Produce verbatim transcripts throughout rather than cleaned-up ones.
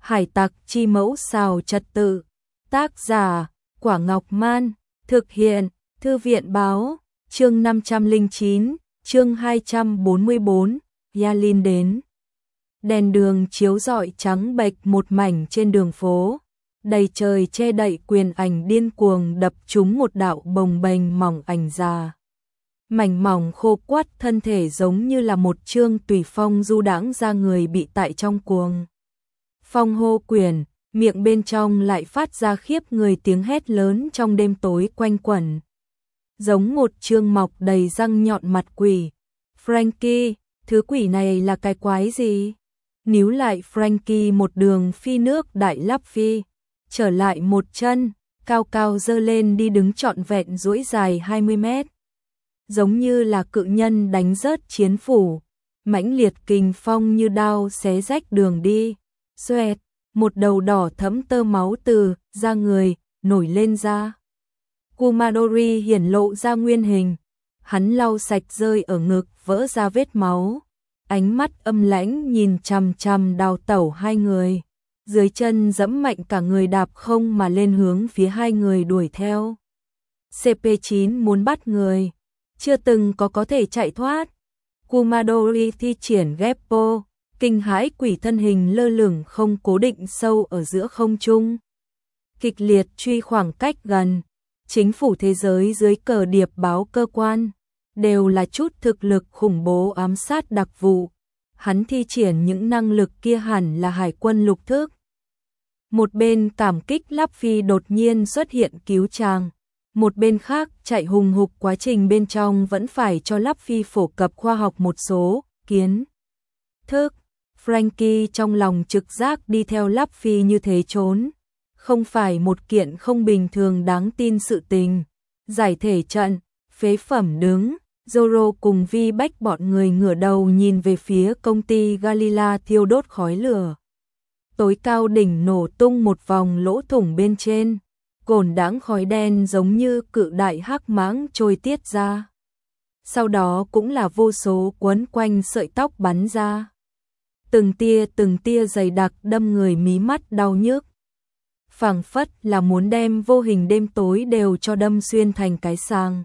Hải tặc chi mẫu xào trật tự. Tác giả, Quả Ngọc Man. Thực hiện, Thư viện báo. Chương năm trăm lẻ chín, chương hai trăm bốn mươi bốn, Yalin đến. Đèn đường chiếu rọi trắng bệch một mảnh trên đường phố. Đầy trời che đậy quyền ảnh điên cuồng đập trúng một đạo bồng bềnh mỏng ảnh già. Mảnh mỏng khô quắt thân thể giống như là một chương tùy phong du đãng ra người bị tại trong cuồng. Phong hô quyền, miệng bên trong lại phát ra khiếp người tiếng hét lớn trong đêm tối quanh quẩn. Giống một chương mọc đầy răng nhọn mặt quỷ. Frankie, thứ quỷ này là cái quái gì? Níu lại Frankie một đường phi nước đại lắp phi. Trở lại một chân, cao cao dơ lên đi đứng trọn vẹn duỗi dài hai mươi mét. Giống như là cự nhân đánh rớt chiến phủ. Mãnh liệt kình phong như đao xé rách đường đi. Xoẹt, một đầu đỏ thẫm tơ máu từ da người nổi lên ra. Kumadori hiển lộ ra nguyên hình, hắn lau sạch rơi ở ngực vỡ ra vết máu, ánh mắt âm lãnh nhìn chằm chằm đào tẩu hai người, dưới chân giẫm mạnh cả người đạp không mà lên hướng phía hai người đuổi theo. xê pê chín muốn bắt người, chưa từng có có thể chạy thoát. Kumadori thi triển Geppo, kinh hãi quỷ thân hình lơ lửng không cố định sâu ở giữa không trung. Kịch liệt truy khoảng cách gần, chính phủ thế giới dưới cờ điệp báo cơ quan, đều là chút thực lực khủng bố ám sát đặc vụ. Hắn thi triển những năng lực kia hẳn là hải quân lục thức. Một bên cảm kích Lắp Phi đột nhiên xuất hiện cứu chàng, một bên khác chạy hùng hục quá trình bên trong vẫn phải cho Lắp Phi phổ cập khoa học một số kiến thức. Frankie trong lòng trực giác đi theo Lắp Phi như thế trốn, không phải một kiện không bình thường đáng tin sự tình. Giải thể trận, phế phẩm đứng, Zoro cùng Vi Bách bọn người ngửa đầu nhìn về phía công ty Galila thiêu đốt khói lửa. Tối cao đỉnh nổ tung một vòng lỗ thủng bên trên, cồn đãng khói đen giống như cự đại hắc mãng trôi tiết ra. Sau đó cũng là vô số quấn quanh sợi tóc bắn ra. Từng tia từng tia dày đặc đâm người mí mắt đau nhức. Phảng phất là muốn đem vô hình đêm tối đều cho đâm xuyên thành cái sàng.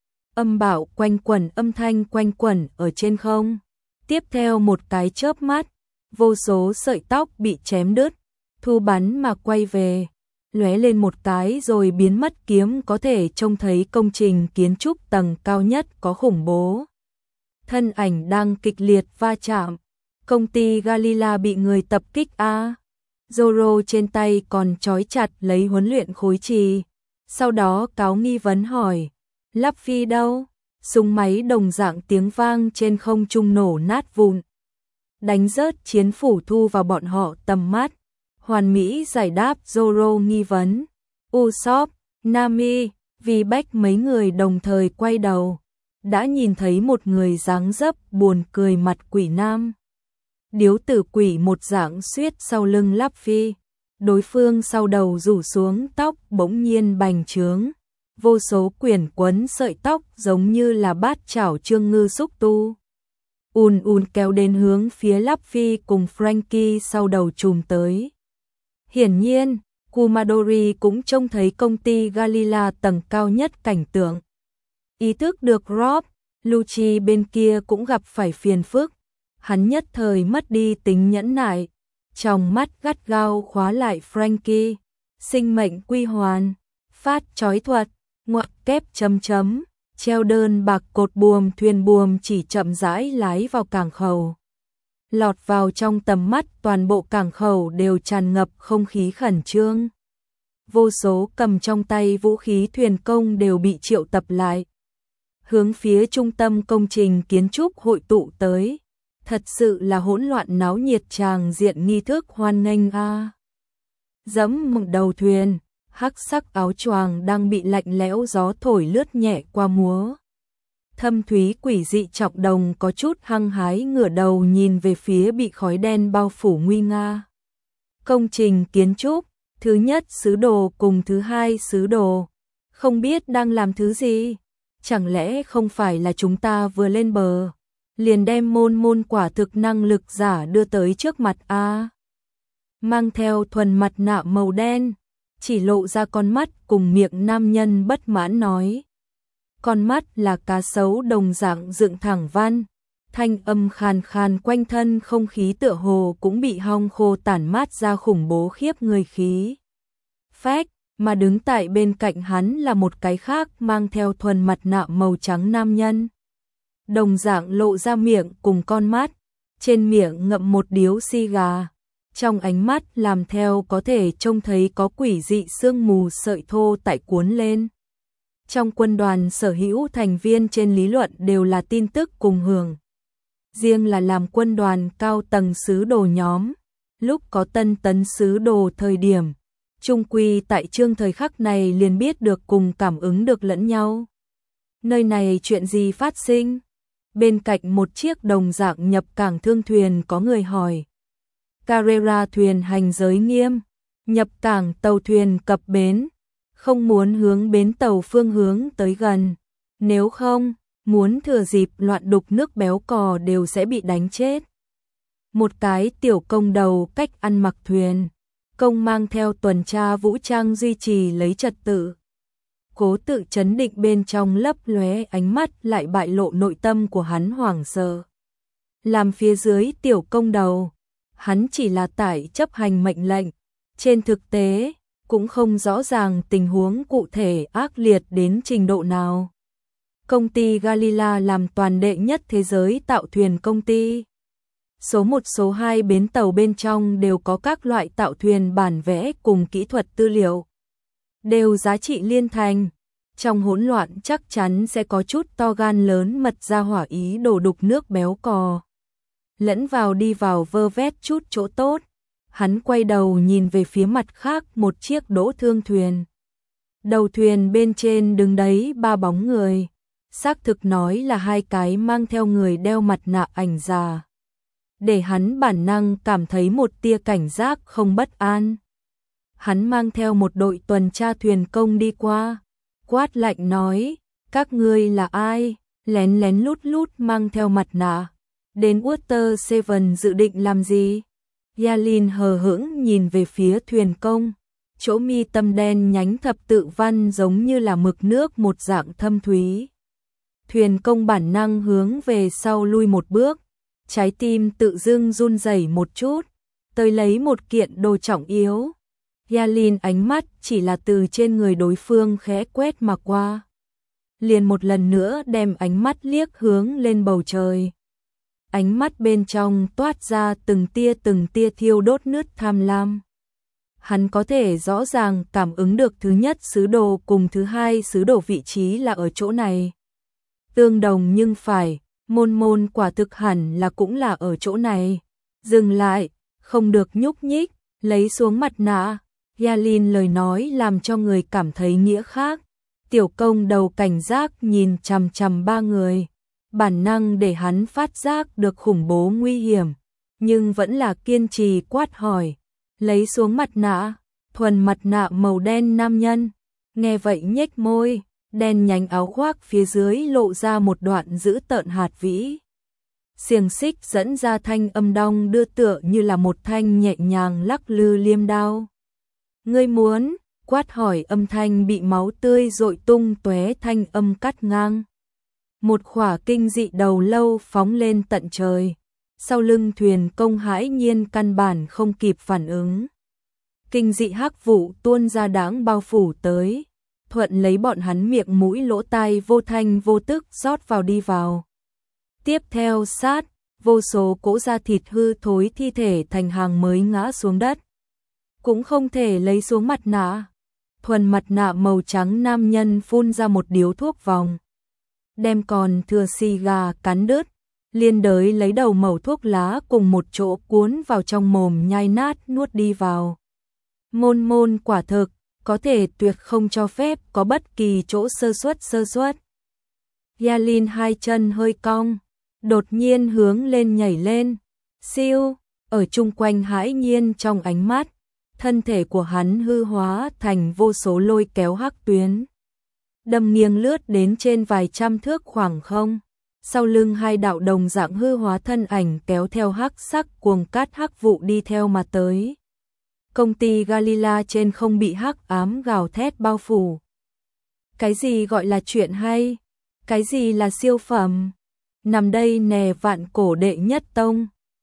Âm bạo quanh quẩn, âm thanh quanh quẩn ở trên không. Tiếp theo một cái chớp mắt, vô số sợi tóc bị chém đứt, thu bắn mà quay về, lóe lên một cái rồi biến mất. Kiếm có thể trông thấy công trình kiến trúc tầng cao nhất có khủng bố thân ảnh đang kịch liệt va chạm. Công ty Galila bị người tập kích a. Zoro trên tay còn trói chặt lấy huấn luyện khối trì. Sau đó cáo nghi vấn hỏi, Lắp Phi đâu? Súng máy đồng dạng tiếng vang trên không trung nổ nát vụn, đánh rớt chiến phủ thu vào bọn họ tầm mắt. Hoàn mỹ giải đáp Zoro nghi vấn. Usopp, Nami, Vi Bách mấy người đồng thời quay đầu, đã nhìn thấy một người dáng dấp buồn cười mặt quỷ nam. Điếu tử quỷ một dạng suýt sau lưng Lắp Phi, đối phương sau đầu rủ xuống tóc bỗng nhiên bành trướng, vô số quyển quấn sợi tóc giống như là bát chảo trương ngư xúc tu. Ùn ùn kéo đến hướng phía Lắp Phi cùng Frankie sau đầu chùm tới. Hiển nhiên, Kumadori cũng trông thấy công ty Galila tầng cao nhất cảnh tượng. Ý thức được Rob, Lucci bên kia cũng gặp phải phiền phức. Hắn nhất thời mất đi tính nhẫn nại, trong mắt gắt gao khóa lại Frankie. Sinh mệnh quy hoàn, phát chói thuật, ngoặc kép chấm chấm, treo đơn bạc cột buồm thuyền buồm chỉ chậm rãi lái vào cảng khẩu. Lọt vào trong tầm mắt toàn bộ cảng khẩu đều tràn ngập không khí khẩn trương. Vô số cầm trong tay vũ khí thuyền công đều bị triệu tập lại, hướng phía trung tâm công trình kiến trúc hội tụ tới. Thật sự là hỗn loạn náo nhiệt tràng diện nghi thức hoan nghênh a. Dẫm mộng đầu thuyền, hắc sắc áo choàng đang bị lạnh lẽo gió thổi lướt nhẹ qua múa. Thâm thúy quỷ dị chọc đồng có chút hăng hái ngửa đầu nhìn về phía bị khói đen bao phủ nguy nga. Công trình kiến trúc, thứ nhất sứ đồ cùng thứ hai sứ đồ, không biết đang làm thứ gì. Chẳng lẽ không phải là chúng ta vừa lên bờ liền đem môn môn quả thực năng lực giả đưa tới trước mặt a. mang theo thuần mặt nạ màu đen, chỉ lộ ra con mắt cùng miệng. Nam nhân bất mãn nói. Con mắt là cá sấu đồng dạng dựng thẳng văn, thanh âm khàn khàn, quanh thân không khí tựa hồ cũng bị hong khô, tản mát ra khủng bố khiếp người khí phách, mà đứng tại bên cạnh hắn là một cái khác mang theo thuần mặt nạ màu trắng nam nhân. Đồng dạng lộ ra miệng cùng con mắt, trên miệng ngậm một điếu xì gà, trong ánh mắt làm theo có thể trông thấy có quỷ dị sương mù sợi thô tại cuốn lên. Trong quân đoàn sở hữu thành viên trên lý luận đều là tin tức cùng hưởng. Riêng là làm quân đoàn cao tầng sứ đồ nhóm, lúc có tân tấn sứ đồ thời điểm, chung quy tại chương thời khắc này liền biết được cùng cảm ứng được lẫn nhau. Nơi này chuyện gì phát sinh? Bên cạnh một chiếc đồng dạng nhập cảng thương thuyền có người hỏi. Carrera thuyền hành giới nghiêm, nhập cảng tàu thuyền cập bến, không muốn hướng bến tàu phương hướng tới gần, nếu không, muốn thừa dịp loạn đục nước béo cò đều sẽ bị đánh chết. Một cái tiểu công đầu cách ăn mặc thuyền, công mang theo tuần tra vũ trang duy trì lấy trật tự. Cố tự chấn định bên trong lấp lóe ánh mắt lại bại lộ nội tâm của hắn hoảng sợ. Làm phía dưới tiểu công đầu, hắn chỉ là tải chấp hành mệnh lệnh, trên thực tế cũng không rõ ràng tình huống cụ thể ác liệt đến trình độ nào. Công ty Galila làm toàn đệ nhất thế giới tạo thuyền công ty. Số một số hai bến tàu bên trong đều có các loại tạo thuyền bản vẽ cùng kỹ thuật tư liệu. Đều giá trị liên thành. Trong hỗn loạn chắc chắn sẽ có chút to gan lớn mật ra hỏa ý đổ đục nước béo cò. Lẫn vào đi vào vơ vét chút chỗ tốt. Hắn quay đầu nhìn về phía mặt khác một chiếc đỗ thương thuyền. Đầu thuyền bên trên đứng đấy ba bóng người. Xác thực nói là hai cái mang theo người đeo mặt nạ ảnh già. Để hắn bản năng cảm thấy một tia cảnh giác không bất an. Hắn mang theo một đội tuần tra thuyền công đi qua. Quát lạnh nói, các ngươi là ai? Lén lén lút lút mang theo mặt nạ. Đến Water Seven dự định làm gì? Yalin hờ hững nhìn về phía thuyền công. Chỗ mi tâm đen nhánh thập tự văn giống như là mực nước một dạng thâm thúy. Thuyền công bản năng hướng về sau lui một bước. Trái tim tự dưng run rẩy một chút. Tới lấy một kiện đồ trọng yếu. Yalin ánh mắt chỉ là từ trên người đối phương khẽ quét mà qua. Liền một lần nữa đem ánh mắt liếc hướng lên bầu trời. Ánh mắt bên trong toát ra từng tia từng tia thiêu đốt nứt tham lam. Hắn có thể rõ ràng cảm ứng được thứ nhất sứ đồ cùng thứ hai sứ đồ vị trí là ở chỗ này. Tương đồng nhưng phải, môn môn quả thực hẳn là cũng là ở chỗ này. Dừng lại, không được nhúc nhích, lấy xuống mặt nạ. Yalin lời nói làm cho người cảm thấy nghĩa khác. Tiểu công đầu cảnh giác nhìn chằm chằm ba người. Bản năng để hắn phát giác được khủng bố nguy hiểm, nhưng vẫn là kiên trì quát hỏi, lấy xuống mặt nạ, thuần mặt nạ màu đen nam nhân, nghe vậy nhếch môi, đen nhánh áo khoác phía dưới lộ ra một đoạn dữ tợn hạt vĩ. Xiềng xích dẫn ra thanh âm đong đưa tựa như là một thanh nhẹ nhàng lắc lư liêm đao. Ngươi muốn, quát hỏi âm thanh bị máu tươi dội tung tóe thanh âm cắt ngang. Một khỏa kinh dị đầu lâu phóng lên tận trời, sau lưng thuyền công hãi nhiên căn bản không kịp phản ứng. Kinh dị hắc vụ tuôn ra đáng bao phủ tới, thuận lấy bọn hắn miệng mũi lỗ tai vô thanh vô tức rót vào đi vào. Tiếp theo sát, vô số cỗ da thịt hư thối thi thể thành hàng mới ngã xuống đất. Cũng không thể lấy xuống mặt nạ. Thuần mặt nạ màu trắng nam nhân phun ra một điếu thuốc vòng. Đem còn thừa xì gà cắn đứt, liên đới lấy đầu mẩu thuốc lá cùng một chỗ cuốn vào trong mồm nhai nát nuốt đi vào. Môn môn quả thực, có thể tuyệt không cho phép có bất kỳ chỗ sơ suất sơ suất. Yalin hai chân hơi cong, đột nhiên hướng lên nhảy lên, siêu, ở chung quanh hãi nhiên trong ánh mắt, thân thể của hắn hư hóa thành vô số lôi kéo hắc tuyến. Đâm nghiêng lướt đến trên vài trăm thước khoảng không, sau lưng hai đạo đồng dạng hư hóa thân ảnh kéo theo hắc sắc cuồng cát hắc vụ đi theo mà tới. công ty Galila trên không bị hắc ám gào thét bao phủ. Cái gì gọi là chuyện hay? Cái gì là siêu phẩm? Nằm đây nè vạn cổ đệ nhất tông.